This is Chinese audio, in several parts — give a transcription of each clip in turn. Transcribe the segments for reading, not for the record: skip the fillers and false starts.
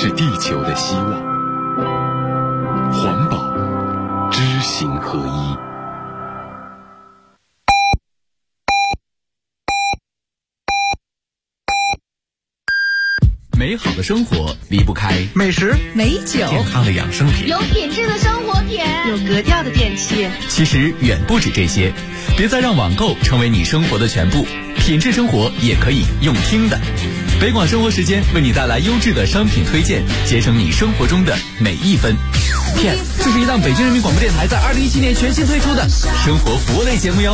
是地球的希望。环保，知行合一。 美好的生活离不开美食、 美酒、 健康的养生品， 有品质的生活品， 有格调的电器。 其实远不止这些，别再让网购成为你生活的全部，品质生活也可以用听的。北广生活时间为你带来优质的商品推荐，节省你生活中的每一分。这是一档北京人民广播电台在2017年全新推出的生活服务类节目哟。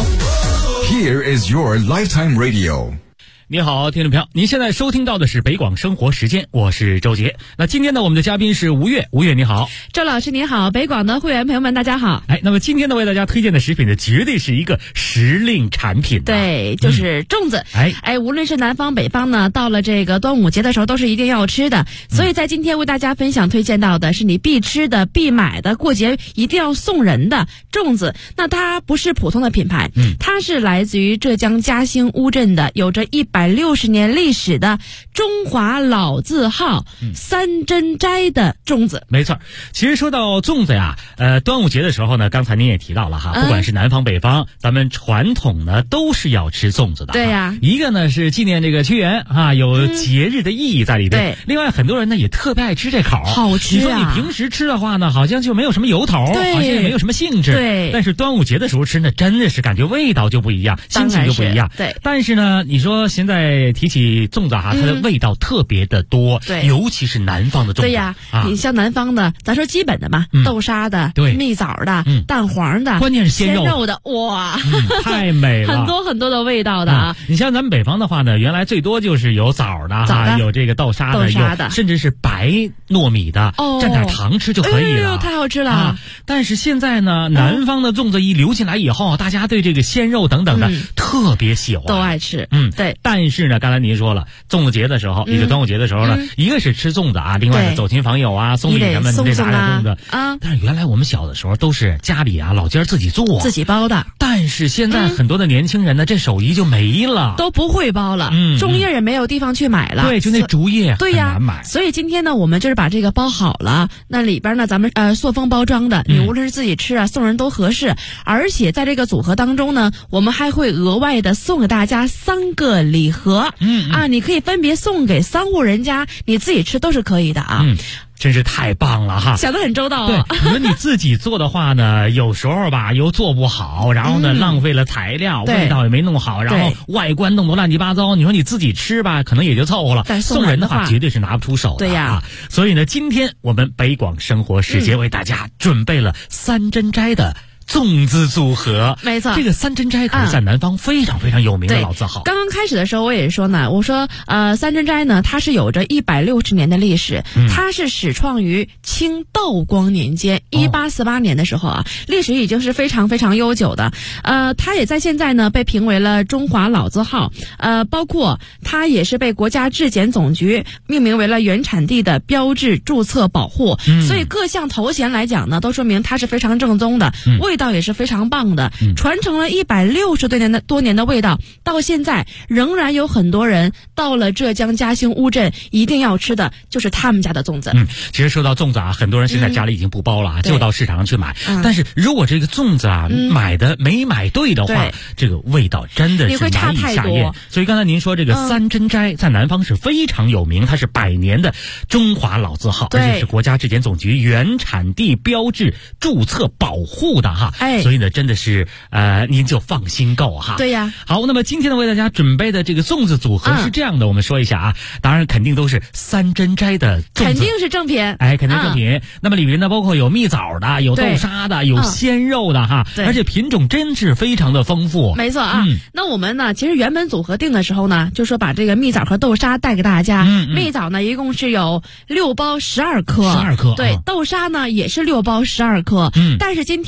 Here is your lifetime radio。 你好，听众朋友，您现在收听到的是北广生活时间，我是周杰。那今天呢，我们的嘉宾是吴越，吴越你好。 周老师你好，北广的会员朋友们大家好。 那么今天呢，为大家推荐的食品呢，绝对是一个时令产品。 对，就是粽子。无论是南方北方呢，到了这个端午节的时候都是一定要吃的。所以在今天为大家分享推荐到的是你必吃的、必买的、过节一定要送人的粽子。那它不是普通的品牌，它是来自于浙江嘉兴乌镇的，有着160年历史的中华老字号三珍斋的粽子。 没错，其实说到粽子呀，端午节的时候呢，刚才您也提到了哈，不管是南方北方，咱们传统呢都是要吃粽子的。 对呀， 一个呢是纪念这个屈原啊，有节日的意义在里边。 对， 另外很多人呢也特别爱吃这口， 好吃啊。 你说你平时吃的话呢，好像就没有什么由头，好像也没有什么兴致。 对， 但是端午节的时候吃呢，真的是感觉味道就不一样，心情就不一样。 对， 但是呢，你说现在提起粽子哈，它的味道特别的多， 对， 尤其是南方的粽子。 对呀，你像南方的，咱说基本的嘛，豆沙的， 对， 蜜枣的，蛋黄的， 关键是鲜肉的，哇， 太美了， 很多很多的味道的啊。 你像咱们北方的话呢，原来最多就是有枣的，有这个豆沙的，有甚至是白糯米的，蘸点糖吃就可以了， 太好吃了。 但是现在呢，南方的粽子一流进来以后，大家对这个鲜肉等等的特别喜欢， 都爱吃。对。 但是呢，刚才您说了，粽子节的时候，也就端午节的时候呢，一个是吃粽子啊，另外呢走亲访友啊，送礼什么，你得拿着粽子啊。但是原来我们小的时候都是家里啊老家自己做， 自己包的。 但是现在很多的年轻人呢，这手艺就没了， 都不会包了，粽叶也没有地方去买了。 对，就那竹叶很难买。所以今天呢，我们就是把这个包好了，那里边呢，咱们塑封包装的，你无论是自己吃啊，送人都合适。而且在这个组合当中呢，我们还会额外的送给大家3个礼盒，你可以分别送给3户人家，你自己吃都是可以的啊。 真是太棒了哈， 想得很周到啊。 对，你说你自己做的话呢，有时候吧又做不好，然后呢浪费了材料，味道也没弄好，然后外观弄得乱七八糟。你说你自己吃吧，可能也就凑合了， 但送人的话绝对是拿不出手的。 对呀， 所以呢，今天我们北广生活时间为大家准备了三珍斋的粽子组合。 没错， 这个三珍斋可是在南方非常非常有名的老字号。 刚刚开始的时候我也说呢，我说三珍斋呢，它是有着160年的历史，它是始创于清道光年间，1848年的时候啊，历史已经是非常非常悠久的。它也在现在呢被评为了中华老字号，包括它也是被国家质检总局命名为了原产地的标志注册保护，所以各项头衔来讲呢，都说明它是非常正宗的，味道也是非常棒的，传承了160多年的味道，到现在仍然有很多人到了浙江嘉兴乌镇一定要吃的就是他们家的粽子。 其实说到粽子啊，很多人现在家里已经不包了，就到市场上去买。但是如果这个粽子啊没买对的话，这个味道真的是难以下咽。所以刚才您说这个三珍斋在南方是非常有名，它是100年的中华老字号，而且是国家质检总局原产地标志注册保护的哈。所以呢，真的是您就放心购哈。 对呀。 好，那么今天呢，为大家准备的这个粽子组合是这样的，我们说一下啊，当然肯定都是三珍斋的粽子， 肯定是正品， 肯定正品。那么里面呢，包括有蜜枣的，有豆沙的，有鲜肉的哈，而且品种真是非常的丰富。 没错啊。那我们呢，其实原本组合定的时候呢，就说把这个蜜枣和豆沙带给大家。蜜枣呢，一共是有6包12颗， 对， 豆沙呢也是6包12颗。但是今天呢，是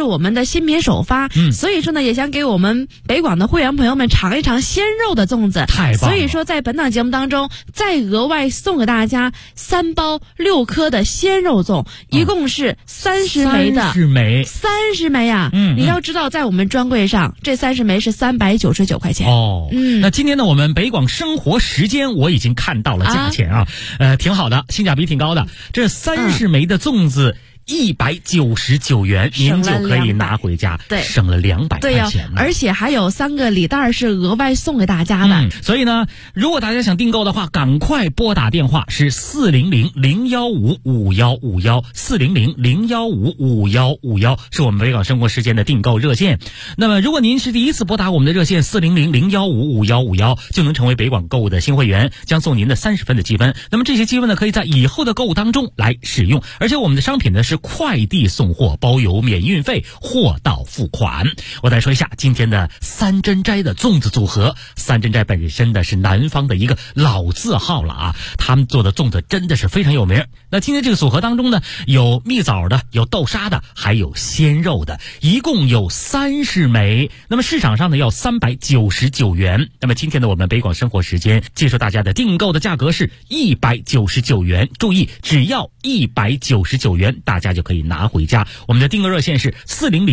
我们的新品首发，所以说呢，也想给我们北广的会员朋友们尝一尝鲜肉的粽子。 太棒了！ 所以说，在本档节目当中，再额外送给大家3包6颗的鲜肉粽，一共是30枚的。30枚呀！你要知道，在我们专柜上，这30枚是399块钱。 那今天呢，我们北广生活时间我已经看到了价钱啊，挺好的，性价比挺高的。这30枚的粽子199元，您就可以拿回家， 对， 省了200块钱而且还有3个礼袋是额外送给大家的。 所以呢，如果大家想订购的话，赶快拨打电话是400-015-5151，400-015-5151是我们北广生活时间的订购热线。那么，如果您是第一次拨打我们的热线400-015-5151，就能成为北广购物的新会员，将送您的30分的积分。那么这些积分呢，可以在以后的购物当中来使用，而且我们的商品呢是快递送货，包邮免运费，货到付款。我再说一下今天的三珍斋的粽子组合。三珍斋本身的是南方的一个老字号了啊，他们做的粽子真的是非常有名。那今天这个组合当中呢，有蜜枣的，有豆沙的，还有鲜肉的，一共有30枚。那么市场上呢要399元。那么今天的我们北广生活时间介绍大家的订购的价格是199元，注意只要199元，大家就可以拿回家。我们的订购热线是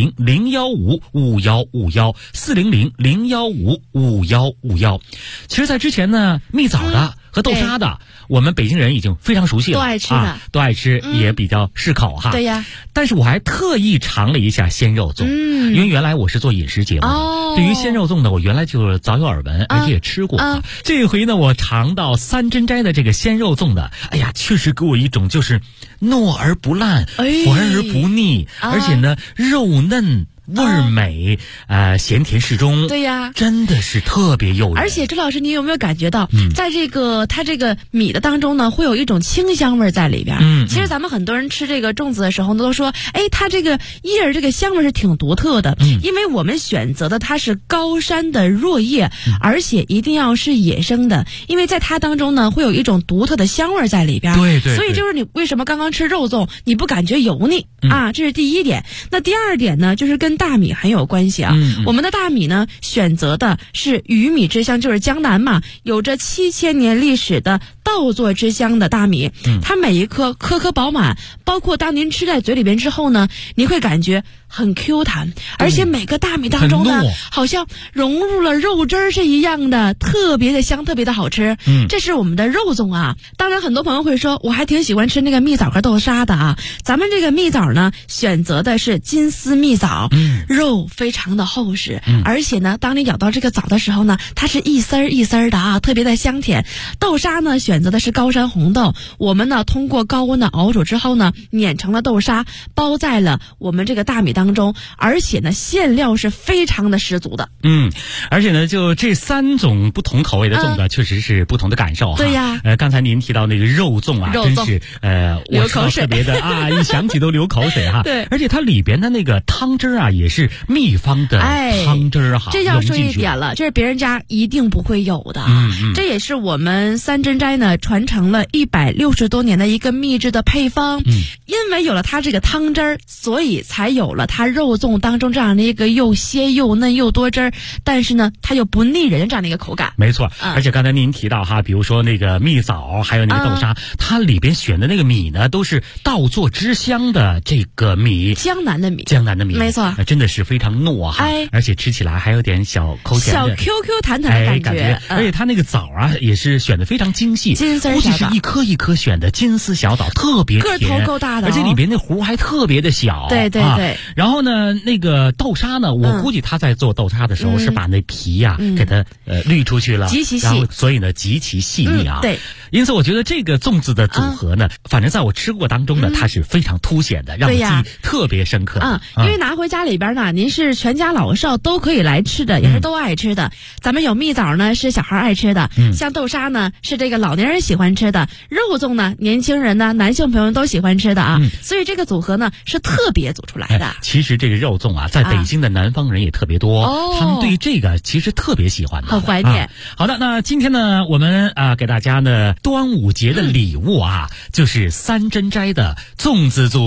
400-015-5151，400-015-5151。其实在之前呢，蜜枣的和豆沙的，我们北京人已经非常熟悉了， 都爱吃的， 都爱吃，也比较适口哈。 对呀。 但是我还特意尝了一下鲜肉粽，因为原来我是做饮食节目的，对于鲜肉粽呢，我原来就早有耳闻，而且也吃过。这回呢，我尝到三珍斋的这个鲜肉粽的，哎呀，确实给我一种就是糯而不烂，滑而不腻，而且呢，肉嫩。味儿美，咸甜适中， 对呀， 真的是特别诱人。 而且周老师，你有没有感觉到，在它这个米的当中呢，会有一种清香味在里边？其实咱们很多人吃这个粽子的时候呢，都说，它这个叶儿这个香味是挺独特的，因为我们选择的它是高山的箬叶，而且一定要是野生的，因为在它当中呢，会有一种独特的香味在里边。 对， 所以就是你为什么刚刚吃肉粽，你不感觉油腻啊？这是第一点。那第二点呢，就是跟大米很有关系啊。我们的大米呢，选择的是鱼米之乡，就是江南嘛，有着7000年历史的稻作之乡的大米，它每一颗颗颗饱满，包括当您吃在嘴里边之后呢，你会感觉很 Q 弹，而且每个大米当中呢，好像融入了肉汁儿是一样的，特别的香，特别的好吃。这是我们的肉粽啊。当然很多朋友会说，我还挺喜欢吃那个蜜枣和豆沙的啊。咱们这个蜜枣呢，选择的是金丝蜜枣，肉非常的厚实，而且呢，当你咬到这个枣的时候呢，它是一丝儿一丝儿的啊，特别的香甜。豆沙呢，选择的是高山红豆，我们呢通过高温的熬煮之后呢，碾成了豆沙，包在了我们这个大米当中，而且呢馅料是非常的十足的。 而且呢，就这3种不同口味的粽子，确实是不同的感受哈。 对呀。 刚才您提到那个肉粽啊，真是我吃到特别的啊，一想起都流口水哈。 对。 而且它里边的那个汤汁啊，也是秘方的汤汁哈。 这要说一点了，这是别人家一定不会有的。这也是我们三珍斋呢传承了160多年的一个秘制的配方。因为有了它这个汤汁儿，所以才有了它肉粽当中这样的一个又鲜又嫩又多汁儿，但是呢，它又不腻人这样的一个口感。 没错。而且刚才您提到哈，比如说那个蜜枣，还有那个豆沙，它里边选的那个米呢，都是稻作之乡的这个米，江南的米， 没错， 真的是非常糯哈。而且吃起来还有点小口甜的， 小 QQ 弹弹的感觉。 而且它那个枣啊，也是选的非常精细， 金丝估计是一颗一颗选的金丝小枣，特别甜， 个头够大的， 而且里边那核还特别的小。 对。 然后呢，那个豆沙呢，我估计他在做豆沙的时候是把那皮呀给它滤出去了， 极其细， 然后所以呢极其细腻啊。 对。 因此我觉得这个粽子的组合呢，反正在我吃过当中呢，它是非常凸显的，让我记忆特别深刻。 因为拿回家里边呢，您是全家老少都可以来吃的，也是都爱吃的。咱们有蜜枣呢，是小孩爱吃的，像豆沙呢，是这个老年人喜欢吃的，肉粽呢，年轻人呢，男性朋友都喜欢吃的啊。所以这个组合呢，是特别组出来的。 其实这个肉粽啊，在北京的南方人也特别多，他们对这个其实特别喜欢的， 很怀念。 好的，那今天呢，我们给大家呢端午节的礼物啊，就是三珍斋的粽子组合。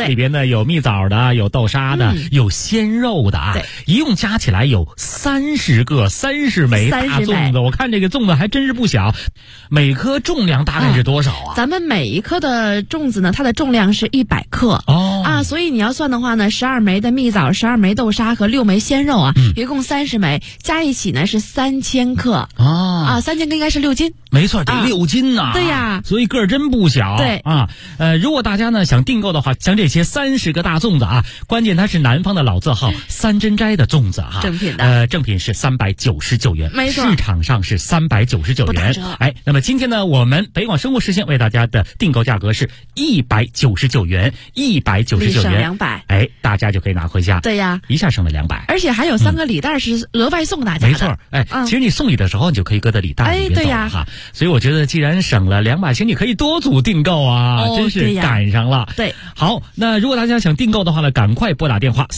里边呢有蜜枣的，有豆沙的，有鲜肉的啊，一共加起来有30枚大粽子。我看这个粽子还真是不小，每颗重量大概是多少啊？ 咱们每一颗的粽子呢，它的重量是100克所以你要算的话呢，12枚的蜜枣，12枚豆沙和6枚鲜肉啊，一共30枚，加一起呢是3000克3000克应该是6斤。 没错，得6斤呐。 对呀， 所以个儿真不小。 对如果大家呢想订购的话，像这些30个大粽子啊，关键它是南方的老字号三珍斋的粽子哈， 正品的， 正品是399元， 没错， 市场上是399元。那么今天呢，我们北广生活实现为大家的订购价格是199元，199元 ，200， 大家就可以拿回家。 对呀， 一下省了200， 而且还有3个礼袋是额外送大家的。 没错，其实你送礼的时候，你就可以搁在礼袋里面走了哈。所以我觉得，既然省了200，其实你可以多组订购啊，真是赶上了。 对， 好，那如果大家想订购的话呢，赶快拨打电话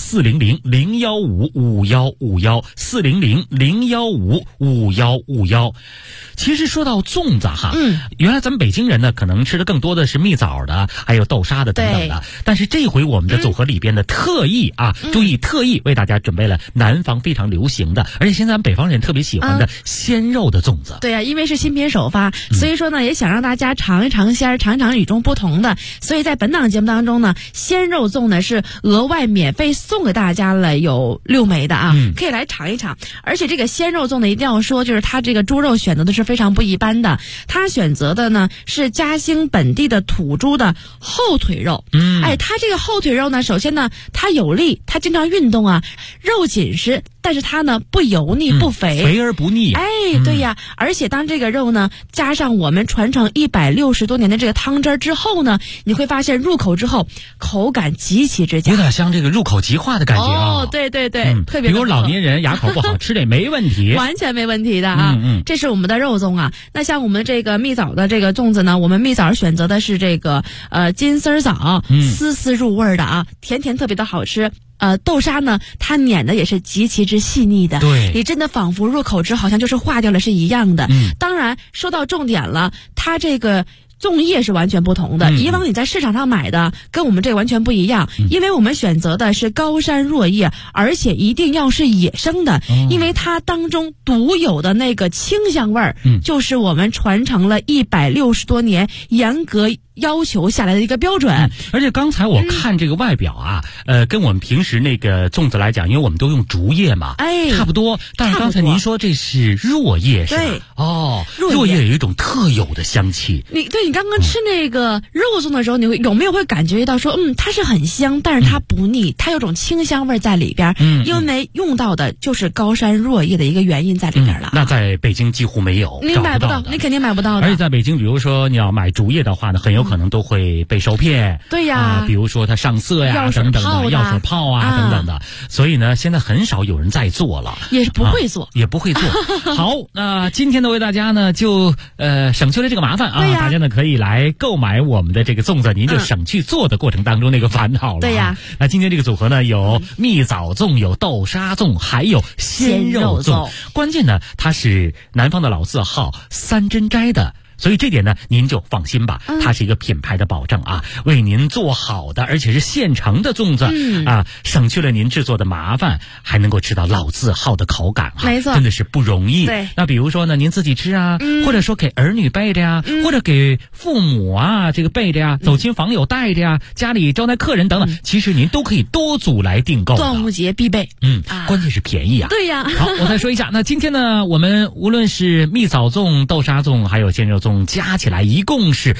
400-015-5151，400-015-5151。其实说到粽子哈，原来咱们北京人呢，可能吃的更多的是蜜枣的，还有豆沙的等等的。但是这回我们的组合里边呢，特意为大家准备了南方非常流行的，而且现在咱们北方人特别喜欢的鲜肉的粽子。 对呀，因为是新品首发，所以说呢，也想让大家尝一尝鲜，尝一尝与众不同的。所以在本档节目当中呢，鲜肉粽呢是额外免费送给大家了，有6枚的啊，可以来尝一尝。而且这个鲜肉粽呢，一定要说，就是它这个猪肉选择的是非常不一般的，它选择的呢是嘉兴本地的土猪的后腿肉。它这个后腿肉呢，首先呢它有力，它经常运动啊，肉紧实，但是它呢不油腻不肥， 肥而不腻。 对呀，而且当这个肉呢加上我们传承160多年的这个汤汁之后呢，你会发现入口之后口感极其之佳， 有点像这个入口即化的感觉啊。 对，特别。 比如老年人牙口不好吃的也没问题， 完全没问题的啊。这是我们的肉粽啊。那像我们这个蜜枣的这个粽子呢，我们蜜枣选择的是这个金丝枣，丝丝入味的啊，甜甜特别的好吃。豆沙呢，它碾的也是极其之细腻的， 对， 你真的仿佛入口之好像就是化掉了是一样的。当然说到重点了，它这个粽叶是完全不同的，以往你在市场上买的跟我们这个完全不一样，因为我们选择的是高山若叶，而且一定要是野生的，因为它当中独有的那个清香味儿，就是我们传承了160多年严格要求下来的一个标准。 而且刚才我看这个外表啊，跟我们平时那个粽子来讲，因为我们都用竹叶嘛，差不多。但是刚才您说这是若叶是吧？ 对， 若叶有一种特有的香气。 你刚刚吃那个肉粽的时候，你有没有会感觉到说，它是很香，但是它不腻，它有种清香味在里边。因为用到的就是高山若叶的一个原因在里边了。 那在北京几乎没有， 你买不到，你肯定买不到的。 而且在北京，比如说你要买竹叶的话呢，很有可能都会被受骗。 对呀， 比如说它上色呀，等等的，药水泡啊等等的。所以呢，现在很少有人在做了， 也是不会做， 也不会做。好，那今天呢，为大家呢就省去了这个麻烦啊，大家呢可以来购买我们的这个粽子，您就省去做的过程当中那个烦恼了。 对呀， 那今天这个组合呢，有蜜枣粽，有豆沙粽，还有鲜肉粽。关键呢，它是南方的老字号三珍斋的。所以这点呢，您就放心吧，它是一个品牌的保证啊，为您做好的，而且是现成的粽子省去了您制作的麻烦，还能够吃到老字号的口感啊， 没错， 真的是不容易。 对， 那比如说呢，您自己吃啊，或者说给儿女备的呀，或者给父母啊这个备的呀，走亲访友带的呀，家里招待客人等等，其实您都可以多组来订购的。 端午节必备， 关键是便宜啊。 对呀。 好，我再说一下，那今天呢，我们无论是蜜枣粽、豆沙粽，还有鲜肉粽，加起来一共是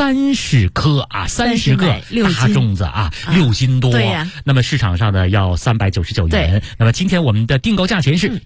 30颗啊，30个大粽子啊，6斤多。 对呀。 那么市场上呢要399元。那么今天我们的订购价钱是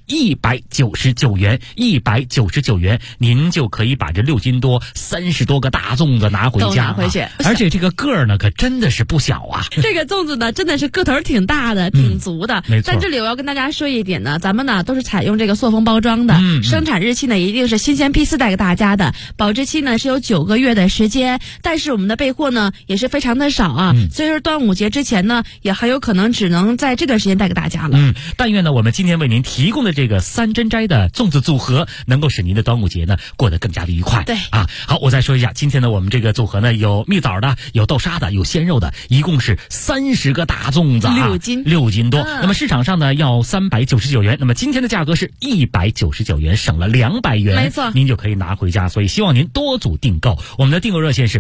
199元，199元，您就可以把这6斤多30多个大粽子拿回家， 拿回去。 而且这个个儿呢，可真的是不小啊。 这个粽子呢，真的是个头挺大的，挺足的。 没错。 但这里我要跟大家说一点呢，咱们呢都是采用这个塑封包装的，生产日期呢一定是新鲜批次带给大家的，保证之期呢是有9个月的时间，但是我们的备货呢也是非常的少啊，所以说端午节之前呢也很有可能只能在这段时间带给大家了。 但愿呢我们今天为您提供的这个3珍斋的粽子组合能够使您的端午节呢过得更加的愉快。 对啊，好，我再说一下，今天呢我们这个组合呢有蜜枣的，有豆沙的，有鲜肉的，一共是30个大粽子 ，6斤多。那么市场上呢要399元，那么今天的价格是199元，省了200元， 没错， 您就可以拿回家。所以希望您多组订购。我们的订购热线是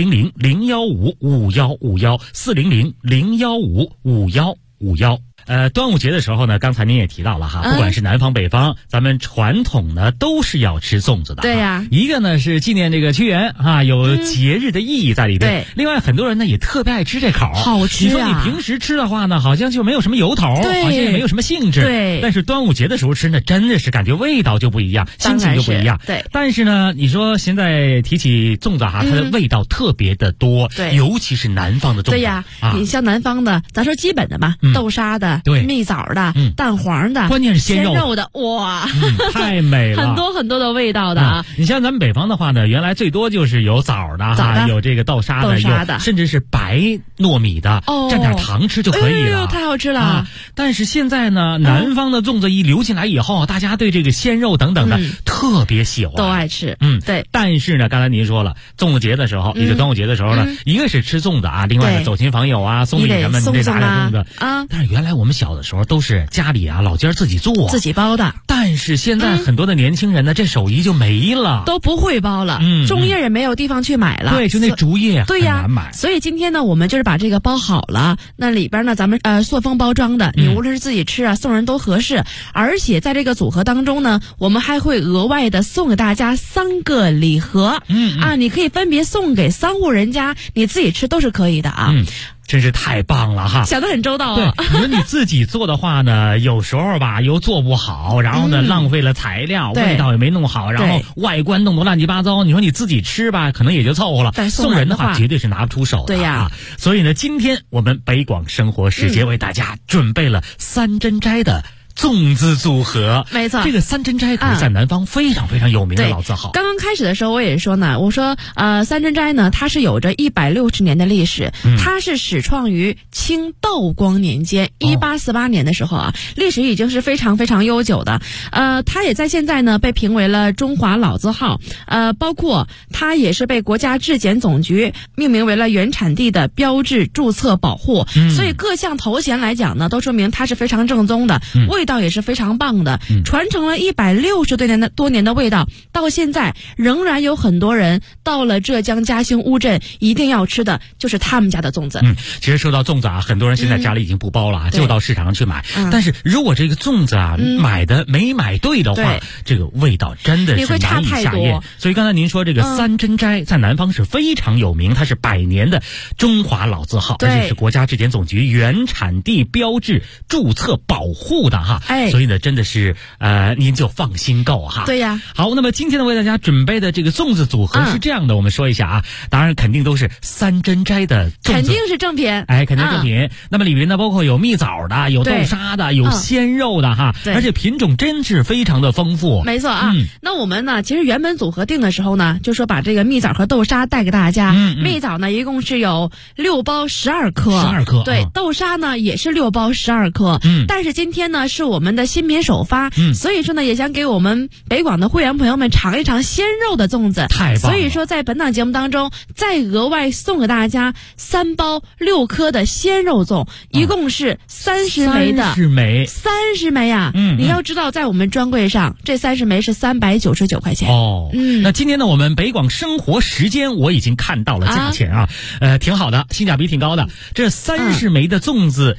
400-015-5151，400-015-5151。端午节的时候呢，刚才您也提到了哈，不管是南方北方，咱们传统呢都是要吃粽子的。 对呀， 一个呢是纪念这个屈原啊，有节日的意义在里边。 对， 另外很多人呢也特别爱吃这口， 好吃啊。 你说你平时吃的话呢，好像就没有什么由头，好像也没有什么兴致。 对， 但是端午节的时候吃呢，真的是感觉味道就不一样，心情就不一样。 对， 但是呢，你说现在提起粽子哈，它的味道特别的多， 对， 尤其是南方的粽子。 对呀，你像南方的，咱说基本的嘛，豆沙的， 对， 蜜枣的，蛋黄的， 关键是鲜肉的，哇， 太美了， 很多很多的味道的啊。 你像咱们北方的话呢，原来最多就是有枣的哈，有这个豆沙的，有甚至是白糯米的，蘸点糖吃就可以了， 太好吃了。 但是现在呢，南方的粽子一流进来以后，大家对这个鲜肉等等的特别喜欢， 都爱吃。对。 但是呢，刚才您说了，粽子节的时候，也就端午节的时候呢，一个是吃粽子啊，另外呢，走亲访友啊，送礼什么，你得拿点粽子啊。但是原来我们小的时候都是家里啊老家自己做， 自己包的。 但是现在很多的年轻人呢，这手艺就没了， 都不会包了，粽叶也没有地方去买了。 对，就那竹叶很难买。 所以今天呢，我们就是把这个包好了，那里边呢，咱们塑封包装的，你无论是自己吃啊，送人都合适。而且在这个组合当中呢，我们还会额外的送给大家3个礼盒，你可以分别送给3户人家，你自己吃都是可以的啊。 真是太棒了哈， 想得很周到啊。 对，你说你自己做的话呢，有时候吧又做不好，然后呢浪费了材料，味道也没弄好，然后外观弄得乱七八糟。你说你自己吃吧，可能也就凑合了，送人的话绝对是拿不出手的。 对呀， 所以呢，今天我们北广生活时间为大家准备了3珍斋的粽子组合。 没错， 这个3珍斋可是在南方非常非常有名的老字号。 刚刚开始的时候我也说呢，我说3珍斋呢，它是有着160年的历史，它是始创于清道光年间，1848年的时候啊，历史已经是非常非常悠久的。它也在现在呢被评为了中华老字号，包括它也是被国家质检总局命名为了原产地的标志注册保护，所以各项头衔来讲呢，都说明它是非常正宗的，味道也是非常棒的，传承了160多年的味道，到现在仍然有很多人到了浙江嘉兴乌镇一定要吃的就是他们家的粽子。 其实说到粽子啊，很多人现在家里已经不包了，就到市场上去买。但是如果这个粽子啊买的没买对的话，这个味道真的是难以下咽。所以刚才您说这个3珍斋在南方是非常有名，它是100年的中华老字号，而且是国家质检总局原产地标志注册保护的哈。所以呢，真的是您就放心购哈。 对呀。 好，那么今天呢为大家准备的这个粽子组合是这样的，我们说一下啊，当然肯定都是3珍斋的粽子， 肯定是正品， 肯定正品。那么里面呢包括有蜜枣的，有豆沙的，有鲜肉的哈，而且品种真是非常的丰富。 没错啊。那我们呢，其实原本组合定的时候呢，就说把这个蜜枣和豆沙带给大家。蜜枣呢一共是有6包12颗，对，豆沙呢也是6包12颗。但是今天呢是我们的新品首发，所以说呢也想给我们北广的会员朋友们尝一尝鲜肉的粽子。 太棒了！ 所以说在本档节目当中，再额外送给大家3包6颗的鲜肉粽，一共是30枚的。30枚呀！你要知道，在我们专柜上，这30枚是399块钱。 那今天呢，我们北广生活时间我已经看到了价钱啊，挺好的，性价比挺高的。这30枚的粽子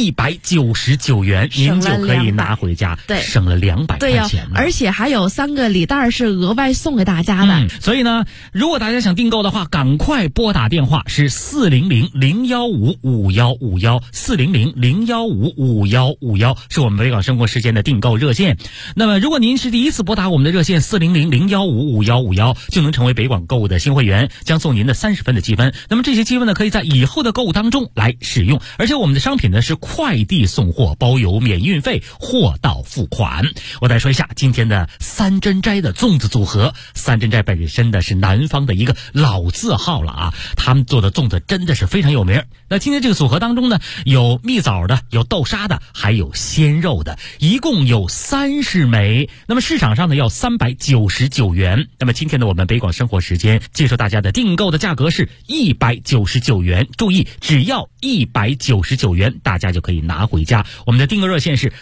199元，您就可以拿回家，省了200块钱。 而且还有3个礼袋是额外送给大家的。 所以呢，如果大家想订购的话，赶快拨打电话是400-015-5151，400-015-5151是我们北广生活时间的订购热线。那么如果您是第一次拨打我们的热线400-015-5151，就能成为北广购物的新会员，将送您的30分的积分。那么这些积分呢，可以在以后的购物当中来使用，而且我们的商品呢是是快递送货，包邮免运费，货到付款。我再说一下今天的三珍斋的粽子组合。三珍斋本身的是南方的一个老字号了啊，他们做的粽子真的是非常有名。那今天这个组合当中呢，有蜜枣的，有豆沙的，还有鲜肉的，一共有30枚。那么市场上呢要399元。那么今天的我们北广生活时间介绍大家的订购的价格是199元，注意只要199元，大家就可以拿回家。我们的订购热线是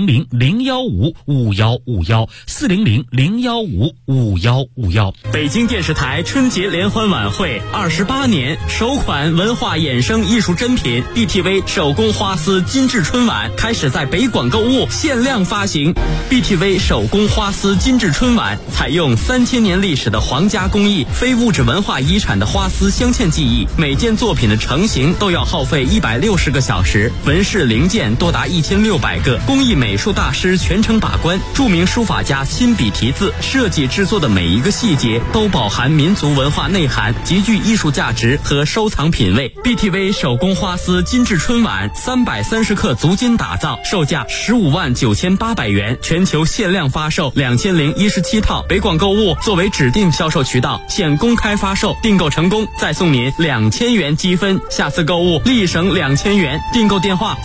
400-015-5151，400-015-5151。 北京电视台春节联欢晚会28年首款文化衍生艺术珍品 BTV 手工花丝精致春晚开始在北广购物限量发行。 BTV 手工花丝精致春晚采用3000年历史的皇家工艺非物质文化遗产的花丝镶嵌技艺，每件作品的成型都要耗费160个小时，纹饰零件多达1600个，工艺美术大师全程把关，著名书法家亲笔题字，设计制作的每一个细节都饱含民族文化内涵，极具艺术价值和收藏品味。 BTV 手工花丝精致春晚330克足金打造，售价159800元，全球限量发售2017套。北广购物作为指定销售渠道，现公开发售，订购成功再送您2000元积分，下次购物立省2000元。订购电话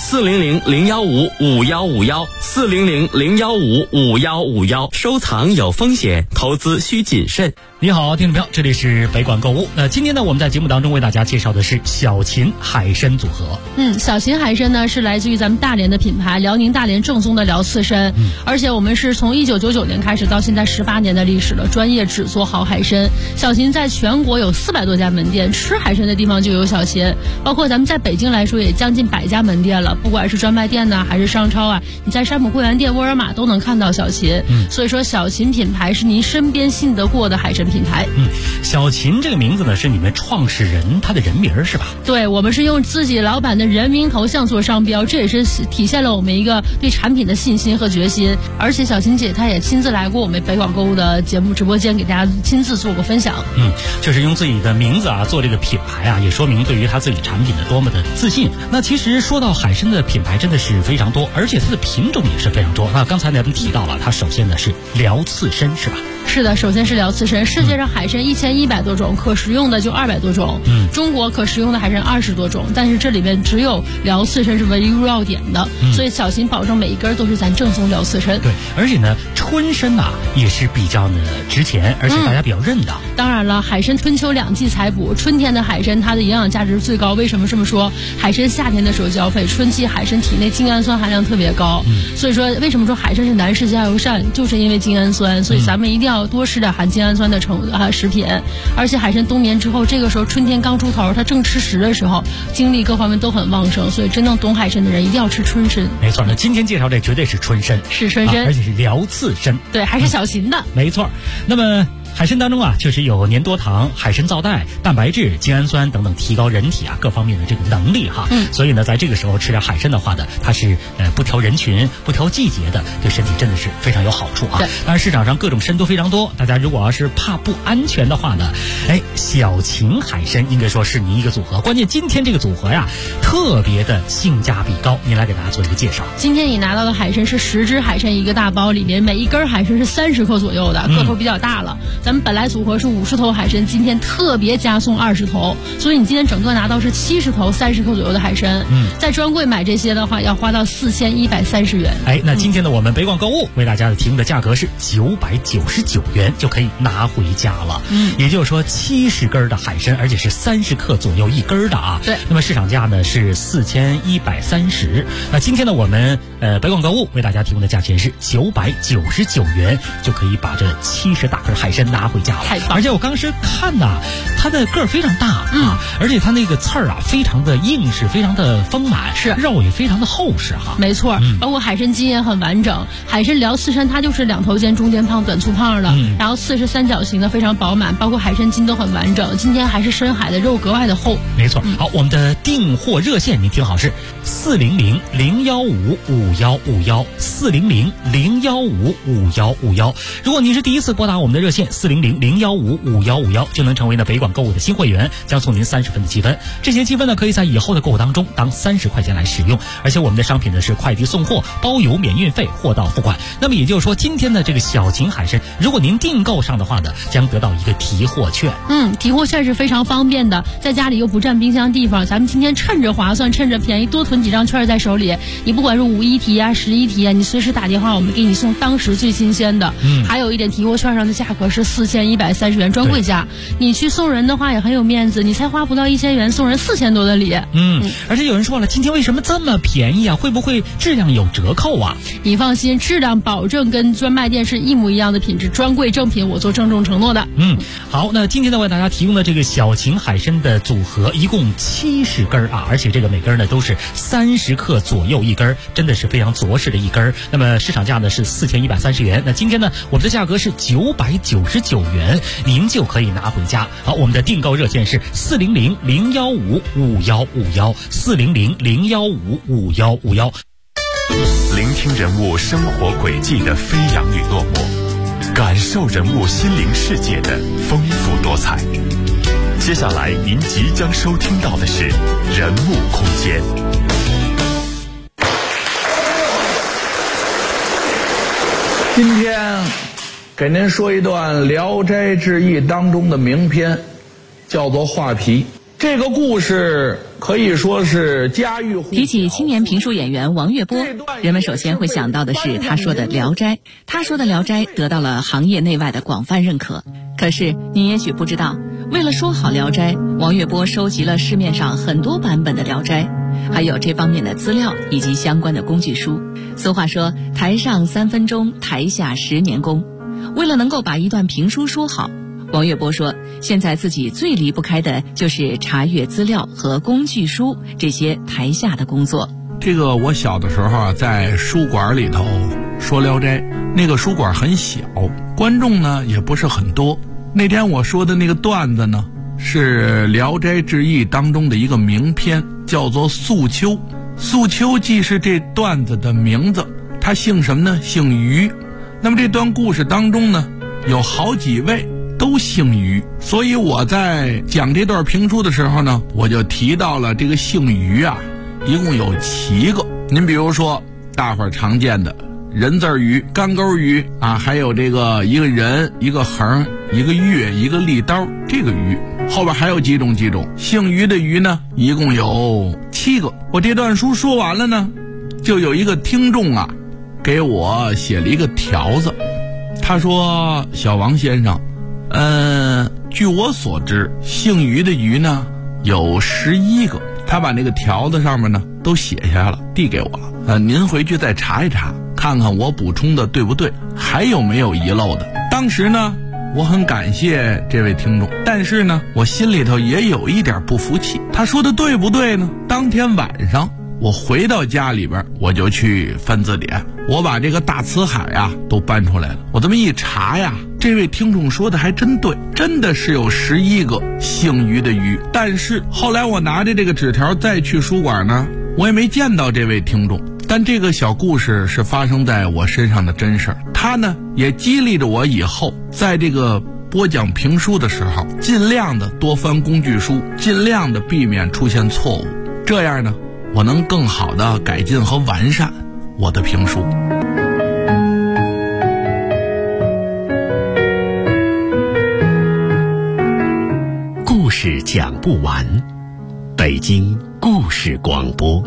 400-015-5151，400-015-5151。收藏有风险，投资需谨慎。 你好，听众朋友，这里是北广购物。今天呢，我们在节目当中为大家介绍的是小秦海参组合。 小秦海参呢是来自于咱们大连的品牌，辽宁大连正宗的辽刺参。而且我们是从1999年开始到现在18年的历史了，专业只做好海参。小秦在全国有400多家门店，吃海参的地方就有小秦，包括咱们在北京来说也将近100家门店了，不管是专卖店呢还是商超啊，你在山姆会员店、沃尔玛都能看到小秦。所以说小秦品牌是您身边信得过的海参品牌。 小秦这个名字呢是你们创始人他的人名是吧？ 对，我们是用自己老板的人名头像做商标，这也是体现了我们一个对产品的信心和决心。而且小秦姐她也亲自来过我们北广购物的节目直播间，给大家亲自做过分享。 就是用自己的名字啊做这个品牌啊，也说明对于他自己产品的多么的自信。那其实说到海参的品牌真的是非常多，而且它的品种也是非常多。那刚才咱们提到了，它首先呢是辽刺参是吧？ 是的，首先是辽刺参。世界上海参1100多种，可食用的就200多种。中国可食用的海参20多种，但是这里面只有辽刺参是唯一入药典的。所以小秦保证每一根都是咱正宗辽刺参。 对，而且呢春参啊也是比较呢值钱，而且大家比较认的。 当然了，海参春秋2季采捕，春天的海参它的营养价值最高。为什么这么说？海参夏天的时候交配，春季海参体内精氨酸含量特别高。所以说为什么说海参是男士加油站，就是因为精氨酸。所以咱们一定要多吃点含精氨酸的食品。而且海参冬眠之后，这个时候春天刚出头，它正吃食的时候，精力各方面都很旺盛，所以真正懂海参的人一定要吃春参。 没错，那今天介绍这绝对是春参， 是春参， 而且是辽刺参。 对，还是小秦的。 没错。那么海参当中啊，确实有粘多糖、海参皂苷、蛋白质、精氨酸等等，提高人体啊各方面的这个能力哈。所以呢，在这个时候吃点海参的话呢，它是不挑人群、不挑季节的，对身体真的是非常有好处啊。当然市场上各种参都非常多，大家如果要是怕不安全的话呢，小秦海参应该说是您一个组合。关键今天这个组合呀，特别的性价比高，您来给大家做一个介绍。 今天你拿到的海参是10只海参一个大包，里面每一根海参是30克左右的，个头比较大了。咱们本来组合是50头海参，今天特别加送20头，所以你今天整个拿到是70头30克左右的海参。在专柜买这些的话，要花到4130元。 那今天的我们北广购物为大家提供的价格是999元，就可以拿回家了。也就是说70根的海参，而且是30克左右一根的啊。 对。 那么市场价呢是4130。那今天呢我们北广购物为大家提供的价钱是999元，就可以把这70大根海参拿回家了。 太棒！ 而且我刚是看呐，它的个儿非常大啊，而且它那个刺儿啊非常的硬实，非常的丰满， 是肉也非常的厚实哈。 没错，包括海参筋也很完整。海参辽刺参它就是2头肩，中间胖短粗胖的，然后刺是三角形的，非常饱满，包括海参筋都很完整。今天还是深海的肉格外的厚。 没错。好，我们的订货热线您听好是400-015-5151，400-015-5151。如果您是第一次拨打我们的热线400 400-015-5151，就能成为呢北广购物的新会员，将送您30分的积分。这些积分呢可以在以后的购物当中当30块钱来使用，而且我们的商品呢是快递送货，包邮免运费，货到付款。那么也就是说，今天的这个小秦海参，如果您订购上的话呢，将得到一个提货券。 提货券是非常方便的，在家里又不占冰箱地方，咱们今天趁着划算，趁着便宜，多囤几张券在手里。你不管是5一提啊、10一提啊，你随时打电话，我们给你送当时最新鲜的。还有一点，提货券上的价格是4130元专柜价，你去送人的话也很有面子，你才花不到1000元，送人4000多的礼。 而且有人说了，今天为什么这么便宜啊？会不会质量有折扣啊？ 你放心，质量保证跟专卖店是一模一样的品质，专柜正品，我做郑重承诺的。 好，那今天呢为大家提供的这个小秦海参的组合一共70根啊，而且这个每根呢都是30克左右一根，真的是非常着实的一根。那么市场价呢是4130元，那今天呢我们的价格是999元，您就可以拿回家。好，我们的订购热线是400-015-5151，400-015-5151。 聆听人物生活轨迹的飞扬与落寞，感受人物心灵世界的丰富多彩。接下来您即将收听到的是人物空间。 今天给您说一段《聊斋志异》当中的名篇，叫做《画皮》。这个故事可以说是家喻户晓。 提起青年评书演员王月波，人们首先会想到的是他说的《聊斋》。他说的《聊斋》得到了行业内外的广泛认可。可是你也许不知道，为了说好《聊斋》，王月波收集了市面上很多版本的《聊斋》，还有这方面的资料以及相关的工具书。俗话说，台上3分钟，台下10年功。为了能够把一段评书说好，王月波说，现在自己最离不开的就是查阅资料和工具书这些台下的工作。 这个我小的时候啊，在书馆里头说《聊斋》，那个书馆很小，观众呢也不是很多。那天我说的那个段子呢，是《聊斋志异》当中的一个名篇，叫做《素秋》。素秋既是这段子的名字，他姓什么呢？姓于。那么这段故事当中呢，有好几位都姓于，所以我在讲这段评书的时候呢，我就提到了这个姓于啊，一共有7个。您比如说大伙儿常见的人字鱼、干钩鱼啊，还有这个一个人、一个横、一个月、一个利刀，这个鱼后边还有几种。姓于的鱼呢，一共有7个。我这段书说完了呢，就有一个听众啊给我写了一个条子，他说：小王先生，据我所知，姓于的于呢有11个。他把那个条子上面呢都写下来了，递给我了。您回去再查一查，看看我补充的对不对，还有没有遗漏的。当时呢，我很感谢这位听众，但是呢，我心里头也有一点不服气。他说的对不对呢？当天晚上我回到家里边，我就去翻字典，我把这个大辞海啊都搬出来了。我这么一查呀，这位听众说的还真对，真的是有11个姓于的于。但是后来我拿着这个纸条再去书馆呢，我也没见到这位听众。但这个小故事是发生在我身上的真事儿，它呢也激励着我以后在这个播讲评书的时候，尽量的多翻工具书，尽量的避免出现错误，这样呢我能更好的改进和完善我的评书。 故事讲不完，北京故事广播。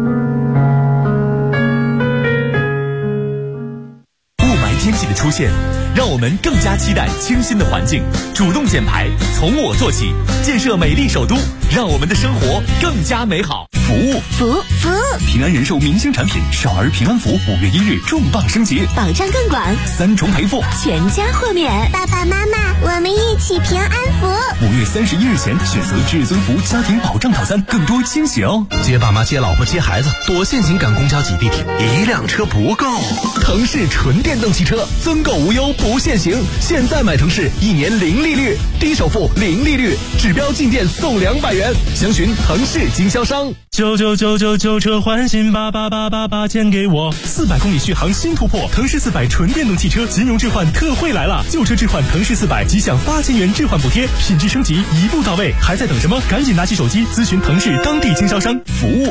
天气的出现，让我们更加期待清新的环境。主动减排，从我做起，建设美丽首都，让我们的生活更加美好。服务，平安人寿明星产品少儿平安符5月1日重磅升级， 保障更广 ，3重赔付， 全家豁免。爸爸妈妈，我们一起平安符。 5月31日前选择至尊福家庭保障套餐，更多惊喜哦！ 接爸妈、接老婆、接孩子，躲限行赶公交挤地铁，1辆车不够。 腾势纯电动汽车增购无忧不限行，现在买腾势1年零利率，低首付零利率，指标进店送200元，详询腾势经销商。 99999车换新88888钱给我，400公里续航新突破，腾势400纯电动汽车金融置换特惠来了，旧车置换腾势400即享8000元置换补贴，品质升级一步到位，还在等什么？赶紧拿起手机咨询腾势当地经销商，服务